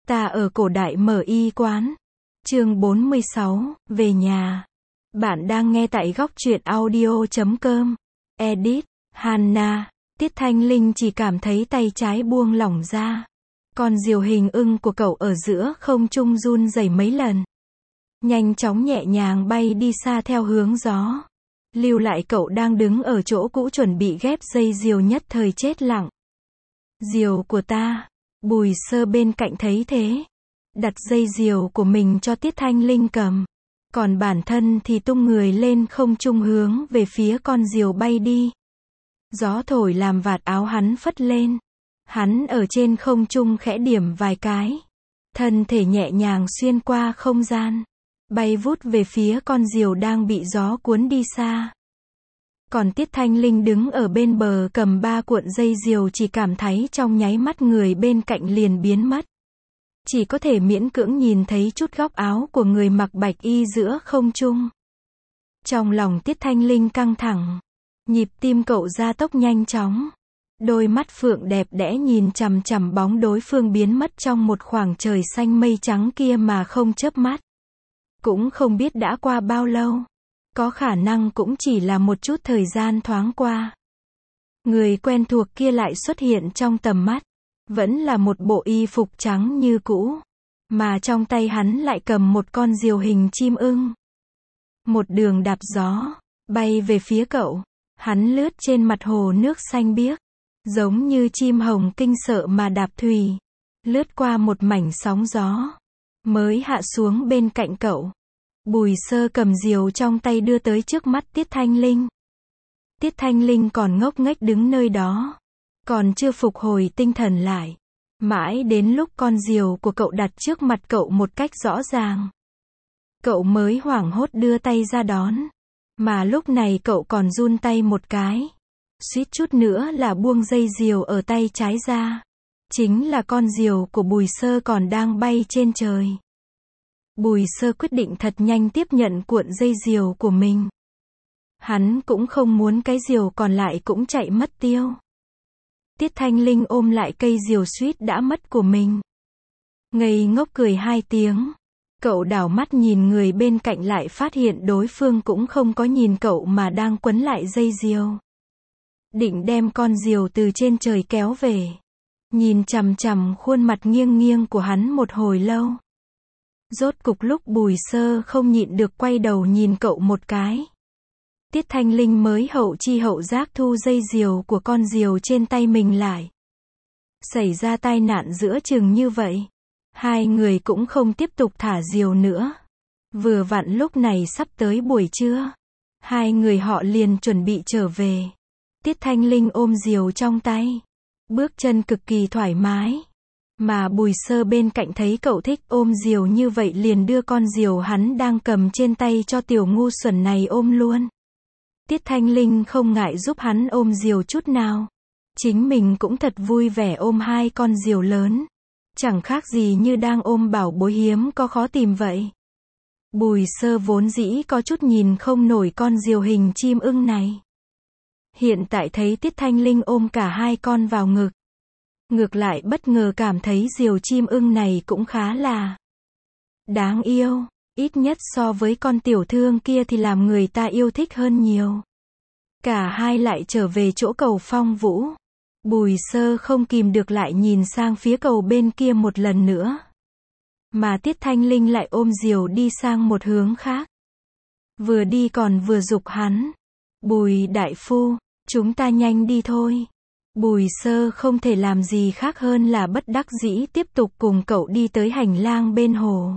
Ta ở cổ đại mở y quán. Chương 46, về nhà. Bạn đang nghe tại góc truyện audio.com. Edit, Hannah. Tiết Thanh Linh chỉ cảm thấy tay trái buông lỏng ra. Con diều hình ưng của cậu ở giữa không trung run rẩy mấy lần. Nhanh chóng nhẹ nhàng bay đi xa theo hướng gió. Lưu lại cậu đang đứng ở chỗ cũ chuẩn bị ghép dây diều nhất thời chết lặng. Diều của ta. Bùi Sơ bên cạnh thấy thế. Đặt dây diều của mình cho Tiết Thanh Linh cầm. Còn bản thân thì tung người lên không trung hướng về phía con diều bay đi. Gió thổi làm vạt áo hắn phất lên. Hắn ở trên không trung khẽ điểm vài cái. Thân thể nhẹ nhàng xuyên qua không gian. Bay vút về phía con diều đang bị gió cuốn đi xa. Còn Tiết Thanh Linh đứng ở bên bờ cầm 3 cuộn dây diều chỉ cảm thấy trong nháy mắt người bên cạnh liền biến mất. Chỉ có thể miễn cưỡng nhìn thấy chút góc áo của người mặc bạch y giữa không trung. Trong lòng Tiết Thanh Linh căng thẳng. Nhịp tim cậu gia tốc nhanh chóng. Đôi mắt phượng đẹp đẽ nhìn chằm chằm bóng đối phương biến mất trong một khoảng trời xanh mây trắng kia mà không chớp mắt. Cũng không biết đã qua bao lâu. Có khả năng cũng chỉ là một chút thời gian thoáng qua. Người quen thuộc kia lại xuất hiện trong tầm mắt. Vẫn là một bộ y phục trắng như cũ. Mà trong tay hắn lại cầm một con diều hình chim ưng. Một đường đạp gió, bay về phía cậu. Hắn lướt trên mặt hồ nước xanh biếc. Giống như chim hồng kinh sợ mà đạp thuyền. Lướt qua một mảnh sóng gió. Mới hạ xuống bên cạnh cậu. Bùi Sơ cầm diều trong tay đưa tới trước mắt Tiết Thanh Linh. Tiết Thanh Linh còn ngốc nghếch đứng nơi đó. Còn chưa phục hồi tinh thần lại. Mãi đến lúc con diều của cậu đặt trước mặt cậu một cách rõ ràng. Cậu mới hoảng hốt đưa tay ra đón. Mà lúc này cậu còn run tay một cái. Suýt chút nữa là buông dây diều ở tay trái ra. Chính là con diều của Bùi Sơ còn đang bay trên trời. Bùi Sơ quyết định thật nhanh tiếp nhận cuộn dây diều của mình. Hắn cũng không muốn cái diều còn lại cũng chạy mất tiêu. Tiết Thanh Linh ôm lại cây diều suýt đã mất của mình. Ngây ngốc cười 2 tiếng. Cậu đảo mắt nhìn người bên cạnh lại phát hiện đối phương cũng không có nhìn cậu mà đang quấn lại dây diều. Định đem con diều từ trên trời kéo về. Nhìn chằm chằm khuôn mặt nghiêng nghiêng của hắn một hồi lâu. Rốt cục lúc Bùi Sơ không nhịn được quay đầu nhìn cậu một cái. Tiết Thanh Linh mới hậu chi hậu giác thu dây diều của con diều trên tay mình lại. Xảy ra tai nạn giữa chừng như vậy. Hai người cũng không tiếp tục thả diều nữa. Vừa vặn lúc này sắp tới buổi trưa. Hai người họ liền chuẩn bị trở về. Tiết Thanh Linh ôm diều trong tay. Bước chân cực kỳ thoải mái. Mà Bùi Sơ bên cạnh thấy cậu thích ôm diều như vậy liền đưa con diều hắn đang cầm trên tay cho tiểu ngu xuẩn này ôm luôn. Tiết Thanh Linh không ngại giúp hắn ôm diều chút nào. Chính mình cũng thật vui vẻ ôm 2 con diều lớn. Chẳng khác gì như đang ôm bảo bối hiếm có khó tìm vậy. Bùi Sơ vốn dĩ có chút nhìn không nổi con diều hình chim ưng này. Hiện tại thấy Tiết Thanh Linh ôm cả 2 con vào ngực. Ngược lại bất ngờ cảm thấy diều chim ưng này cũng khá là đáng yêu. Ít nhất so với con tiểu thương kia thì làm người ta yêu thích hơn nhiều. Cả hai lại trở về chỗ cầu Phong Vũ. Bùi Sơ không kìm được lại nhìn sang phía cầu bên kia một lần nữa. Mà Tiết Thanh Linh lại ôm diều đi sang một hướng khác. Vừa đi còn vừa giục hắn. Bùi đại phu, chúng ta nhanh đi thôi. Bùi Sơ không thể làm gì khác hơn là bất đắc dĩ tiếp tục cùng cậu đi tới hành lang bên hồ.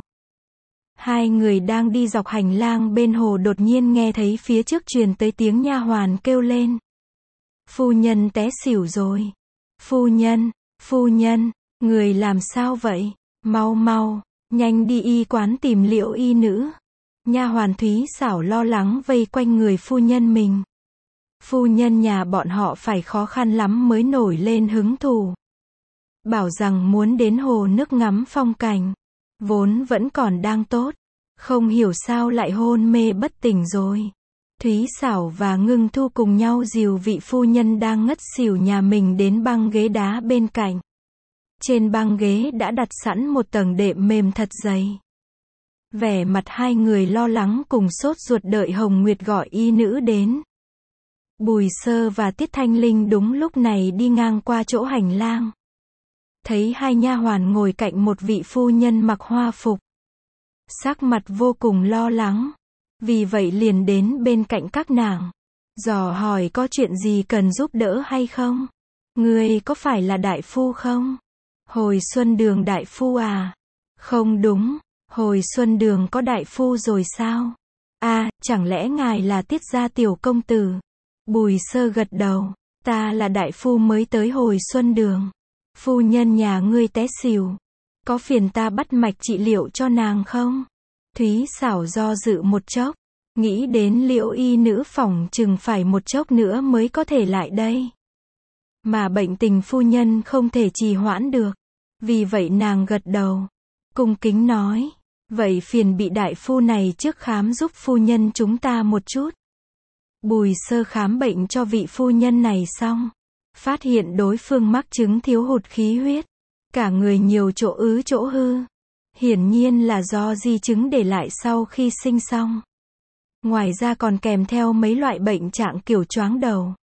Hai người đang đi dọc hành lang bên hồ đột nhiên nghe thấy phía trước truyền tới tiếng nha hoàn kêu lên. Phu nhân té xỉu rồi. Phu nhân, người làm sao vậy? Mau mau, nhanh đi y quán tìm Liễu y nữ. Nha hoàn Thúy Xảo lo lắng vây quanh người phu nhân mình. Phu nhân nhà bọn họ phải khó khăn lắm mới nổi lên hứng thú. Bảo rằng muốn đến hồ nước ngắm phong cảnh. Vốn vẫn còn đang tốt. Không hiểu sao lại hôn mê bất tỉnh rồi. Thúy Xảo và Ngưng Thu cùng nhau dìu vị phu nhân đang ngất xỉu nhà mình đến băng ghế đá bên cạnh. Trên băng ghế đã đặt sẵn một tầng đệm mềm thật dày. Vẻ mặt hai người lo lắng cùng sốt ruột đợi Hồng Nguyệt gọi y nữ đến. Bùi Sơ và Tiết Thanh Linh đúng lúc này đi ngang qua chỗ hành lang. Thấy hai nha hoàn ngồi cạnh một vị phu nhân mặc hoa phục. Sắc mặt vô cùng lo lắng. Vì vậy liền đến bên cạnh các nàng. Dò hỏi có chuyện gì cần giúp đỡ hay không? Ngươi có phải là đại phu không? Hồi Xuân Đường đại phu à? Không đúng, hồi Xuân Đường có đại phu rồi sao? À, chẳng lẽ ngài là Tiết gia tiểu công tử? Bùi Sơ gật đầu, ta là đại phu mới tới hồi Xuân Đường. Phu nhân nhà ngươi té xỉu. Có phiền ta bắt mạch trị liệu cho nàng không? Thúy Xảo do dự một chốc. Nghĩ đến Liễu y nữ phỏng chừng phải một chốc nữa mới có thể lại đây. Mà bệnh tình phu nhân không thể trì hoãn được. Vì vậy nàng gật đầu. Cung kính nói. Vậy phiền bị đại phu này trước khám giúp phu nhân chúng ta một chút. Bùi Sơ khám bệnh cho vị phu nhân này xong. Phát hiện đối phương mắc chứng thiếu hụt khí huyết. Cả người nhiều chỗ ứ chỗ hư. Hiển nhiên là do di chứng để lại sau khi sinh xong. Ngoài ra còn kèm theo mấy loại bệnh trạng kiểu choáng đầu,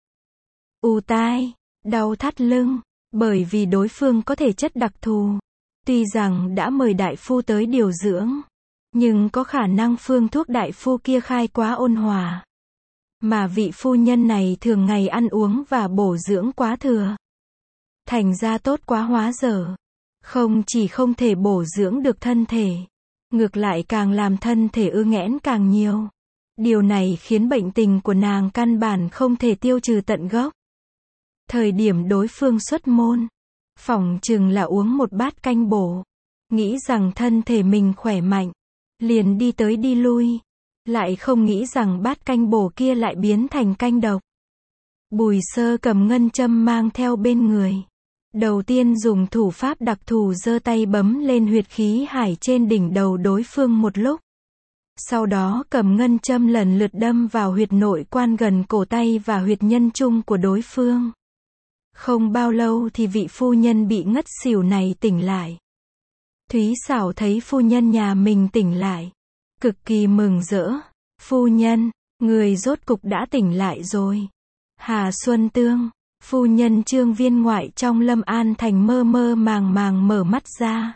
ù tai, đau thắt lưng. Bởi vì đối phương có thể chất đặc thù. Tuy rằng đã mời đại phu tới điều dưỡng. Nhưng có khả năng phương thuốc đại phu kia khai quá ôn hòa. Mà vị phu nhân này thường ngày ăn uống và bổ dưỡng quá thừa. Thành ra tốt quá hóa dở. Không chỉ không thể bổ dưỡng được thân thể. Ngược lại càng làm thân thể ứ nghẽn càng nhiều. Điều này khiến bệnh tình của nàng căn bản không thể tiêu trừ tận gốc. Thời điểm đối phương xuất môn, phỏng chừng là uống một bát canh bổ. Nghĩ rằng thân thể mình khỏe mạnh. Liền đi tới đi lui. Lại không nghĩ rằng bát canh bổ kia lại biến thành canh độc. Bùi Sơ cầm ngân châm mang theo bên người. Đầu tiên dùng thủ pháp đặc thù giơ tay bấm lên huyệt khí hải trên đỉnh đầu đối phương một lúc. Sau đó cầm ngân châm lần lượt đâm vào huyệt nội quan gần cổ tay và huyệt nhân trung của đối phương. Không bao lâu thì vị phu nhân bị ngất xỉu này tỉnh lại. Thúy Xảo thấy phu nhân nhà mình tỉnh lại. Cực kỳ mừng rỡ. Phu nhân, người rốt cục đã tỉnh lại rồi. Hà Xuân Tương, phu nhân Trương viên ngoại trong Lâm An Thành mơ mơ màng màng mở mắt ra.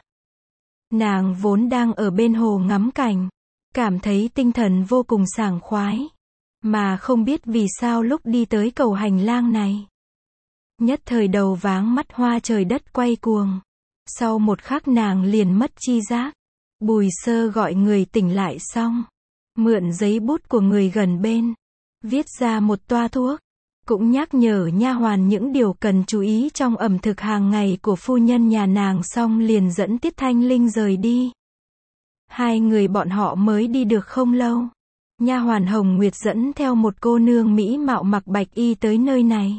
Nàng vốn đang ở bên hồ ngắm cảnh. Cảm thấy tinh thần vô cùng sảng khoái. Mà không biết vì sao lúc đi tới cầu hành lang này. Nhất thời đầu váng mắt hoa trời đất quay cuồng. Sau một khắc nàng liền mất chi giác. Bùi Sơ gọi người tỉnh lại xong. Mượn giấy bút của người gần bên. Viết ra một toa thuốc. Cũng nhắc nhở nha hoàn những điều cần chú ý trong ẩm thực hàng ngày của phu nhân nhà nàng xong liền dẫn Tiết Thanh Linh rời đi. Hai người bọn họ mới đi được không lâu. Nha hoàn Hồng Nguyệt dẫn theo một cô nương mỹ mạo mặc bạch y tới nơi này.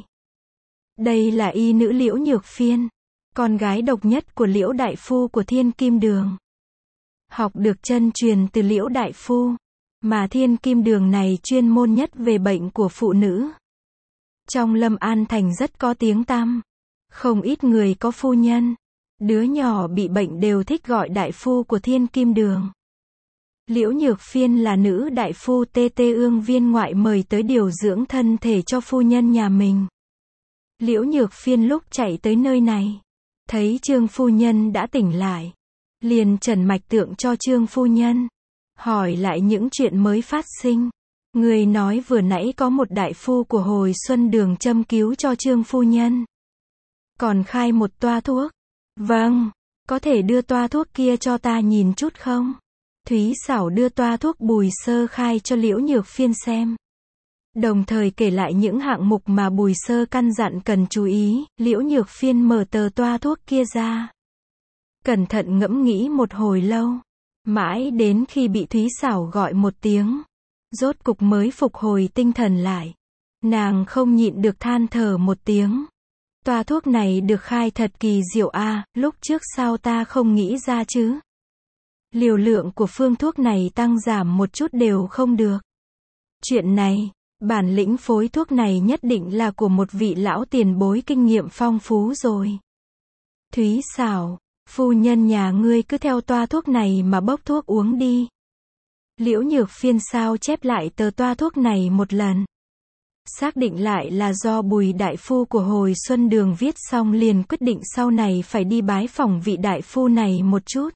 Đây là y nữ Liễu Nhược Phiên. Con gái độc nhất của Liễu đại phu của Thiên Kim Đường. Học được chân truyền từ Liễu đại phu. Mà Thiên Kim Đường này chuyên môn nhất về bệnh của phụ nữ. Trong Lâm An Thành rất có tiếng tăm. Không ít người có phu nhân. Đứa nhỏ bị bệnh đều thích gọi đại phu của Thiên Kim Đường. Liễu Nhược Phiên là nữ đại phu Tê Ương viên ngoại mời tới điều dưỡng thân thể cho phu nhân nhà mình. Liễu Nhược Phiên lúc chạy tới nơi này. Thấy Trương phu nhân đã tỉnh lại. Liền trần mạch tượng cho Trương phu nhân. Hỏi lại những chuyện mới phát sinh. Người nói vừa nãy có một đại phu của hồi Xuân Đường châm cứu cho Trương phu nhân. Còn khai một toa thuốc. Vâng, có thể đưa toa thuốc kia cho ta nhìn chút không? Thúy Xảo đưa toa thuốc Bùi Sơ khai cho Liễu Nhược Phiên xem. Đồng thời kể lại những hạng mục mà Bùi Sơ căn dặn cần chú ý. Liễu Nhược Phiên mở tờ toa thuốc kia ra. Cẩn thận ngẫm nghĩ một hồi lâu. Mãi đến khi bị Thúy Xảo gọi một tiếng. Rốt cục mới phục hồi tinh thần lại. Nàng không nhịn được than thở một tiếng. Toa thuốc này được khai thật kỳ diệu a, lúc trước sao ta không nghĩ ra chứ? Liều lượng của phương thuốc này tăng giảm một chút đều không được. Chuyện này, bản lĩnh phối thuốc này nhất định là của một vị lão tiền bối kinh nghiệm phong phú rồi. Thúy xảo, phu nhân nhà ngươi cứ theo toa thuốc này mà bốc thuốc uống đi. Liễu Nhược Phiên sao chép lại tờ toa thuốc này một lần. Xác định lại là do Bùi đại phu của Hồi Xuân Đường viết xong liền quyết định sau này phải đi bái phỏng vị đại phu này một chút.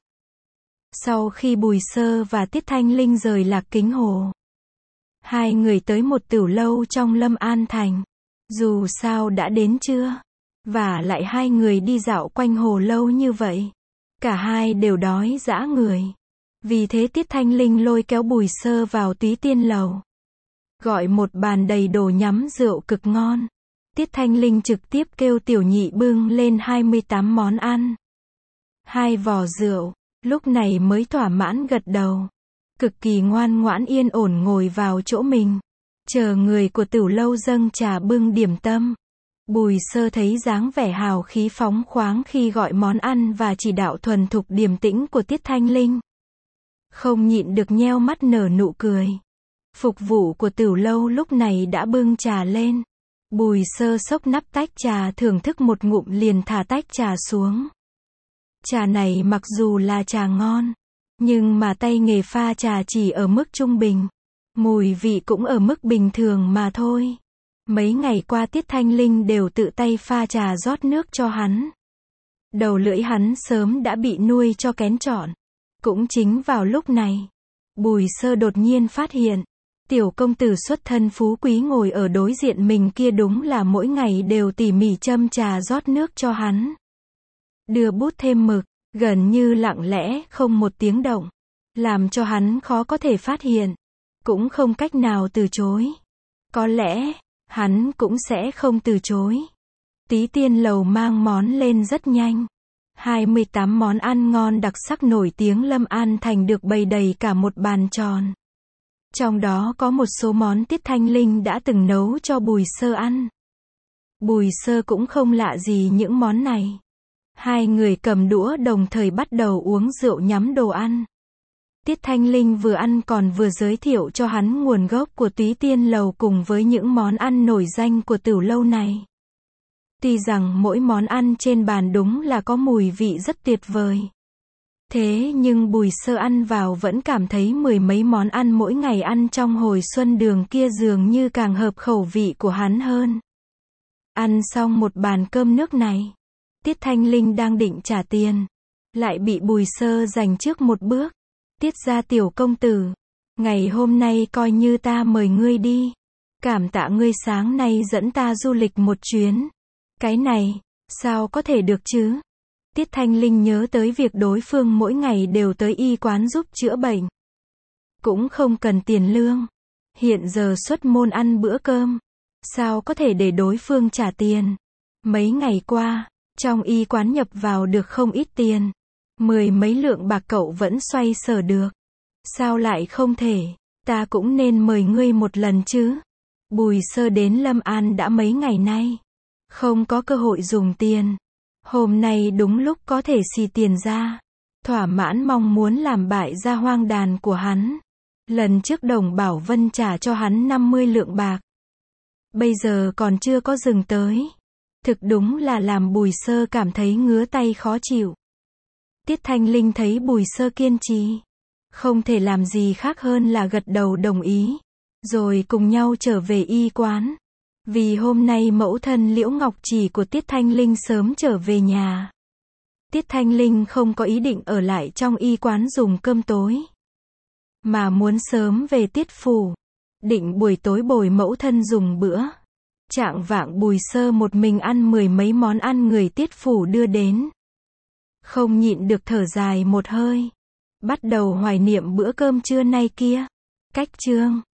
Sau khi Bùi Sơ và Tiết Thanh Linh rời Lạc Kính Hồ, hai người tới một tửu lâu trong Lâm An Thành. Dù sao đã đến trưa, và lại hai người đi dạo quanh hồ lâu như vậy, cả hai đều đói dã người. Vì thế Tiết Thanh Linh lôi kéo Bùi Sơ vào Túy Tiên Lầu, gọi một bàn đầy đồ nhắm rượu cực ngon. Tiết Thanh Linh trực tiếp kêu tiểu nhị bưng lên 28 món ăn, 2 vò rượu, lúc này mới thỏa mãn gật đầu, cực kỳ ngoan ngoãn yên ổn ngồi vào chỗ mình, chờ người của tửu lâu dâng trà bưng điểm tâm. Bùi Sơ thấy dáng vẻ hào khí phóng khoáng khi gọi món ăn và chỉ đạo thuần thục điềm tĩnh của Tiết Thanh Linh, không nhịn được nheo mắt nở nụ cười. Phục vụ của tửu lâu lúc này đã bưng trà lên. Bùi Sơ xốc nắp tách trà thưởng thức một ngụm liền thả tách trà xuống. Trà này mặc dù là trà ngon, nhưng mà tay nghề pha trà chỉ ở mức trung bình, mùi vị cũng ở mức bình thường mà thôi. Mấy ngày qua Tiết Thanh Linh đều tự tay pha trà rót nước cho hắn. Đầu lưỡi hắn sớm đã bị nuôi cho kén chọn. Cũng chính vào lúc này, Bùi Sơ đột nhiên phát hiện, tiểu công tử xuất thân phú quý ngồi ở đối diện mình kia đúng là mỗi ngày đều tỉ mỉ châm trà rót nước cho hắn. Đưa bút thêm mực, gần như lặng lẽ không một tiếng động, làm cho hắn khó có thể phát hiện, cũng không cách nào từ chối. Có lẽ, hắn cũng sẽ không từ chối. Túy Tiên Lầu mang món lên rất nhanh. 28 món ăn ngon đặc sắc nổi tiếng Lâm An Thành được bày đầy cả một bàn tròn. Trong đó có một số món Tiết Thanh Linh đã từng nấu cho Bùi Sơ ăn. Bùi Sơ cũng không lạ gì những món này. Hai người cầm đũa đồng thời bắt đầu uống rượu nhắm đồ ăn. Tiết Thanh Linh vừa ăn còn vừa giới thiệu cho hắn nguồn gốc của Túy Tiên Lầu cùng với những món ăn nổi danh của tửu lâu này. Tuy rằng mỗi món ăn trên bàn đúng là có mùi vị rất tuyệt vời. Thế nhưng Bùi Sơ ăn vào vẫn cảm thấy mười mấy món ăn mỗi ngày ăn trong Hồi Xuân Đường kia dường như càng hợp khẩu vị của hắn hơn. Ăn xong một bàn cơm nước này, Tiết Thanh Linh đang định trả tiền, lại bị Bùi Sơ giành trước một bước. Tiết gia tiểu công tử, ngày hôm nay coi như ta mời ngươi đi. Cảm tạ ngươi sáng nay dẫn ta du lịch một chuyến. Cái này, sao có thể được chứ? Tiết Thanh Linh nhớ tới việc đối phương mỗi ngày đều tới y quán giúp chữa bệnh. Cũng không cần tiền lương. Hiện giờ xuất môn ăn bữa cơm. Sao có thể để đối phương trả tiền? Mấy ngày qua, trong y quán nhập vào được không ít tiền. 10 mấy lượng bạc cậu vẫn xoay sở được. Sao lại không thể? Ta cũng nên mời ngươi một lần chứ. Bùi Sơ đến Lâm An đã mấy ngày nay, không có cơ hội dùng tiền. Hôm nay đúng lúc có thể xì tiền ra, thỏa mãn mong muốn làm bại gia hoang đàn của hắn. Lần trước Đồng Bảo Vân trả cho hắn 50 lượng bạc. Bây giờ còn chưa có dừng tới. Thực đúng là làm Bùi Sơ cảm thấy ngứa tay khó chịu. Tiết Thanh Linh thấy Bùi Sơ kiên trì, không thể làm gì khác hơn là gật đầu đồng ý, rồi cùng nhau trở về y quán. Vì hôm nay mẫu thân Liễu Ngọc Chỉ của Tiết Thanh Linh sớm trở về nhà. Tiết Thanh Linh không có ý định ở lại trong y quán dùng cơm tối, mà muốn sớm về Tiết phủ, định buổi tối bồi mẫu thân dùng bữa. Chạng vạng Bùi Sơ một mình ăn mười mấy món ăn người Tiết phủ đưa đến. Không nhịn được thở dài một hơi, bắt đầu hoài niệm bữa cơm trưa nay kia. Cách chương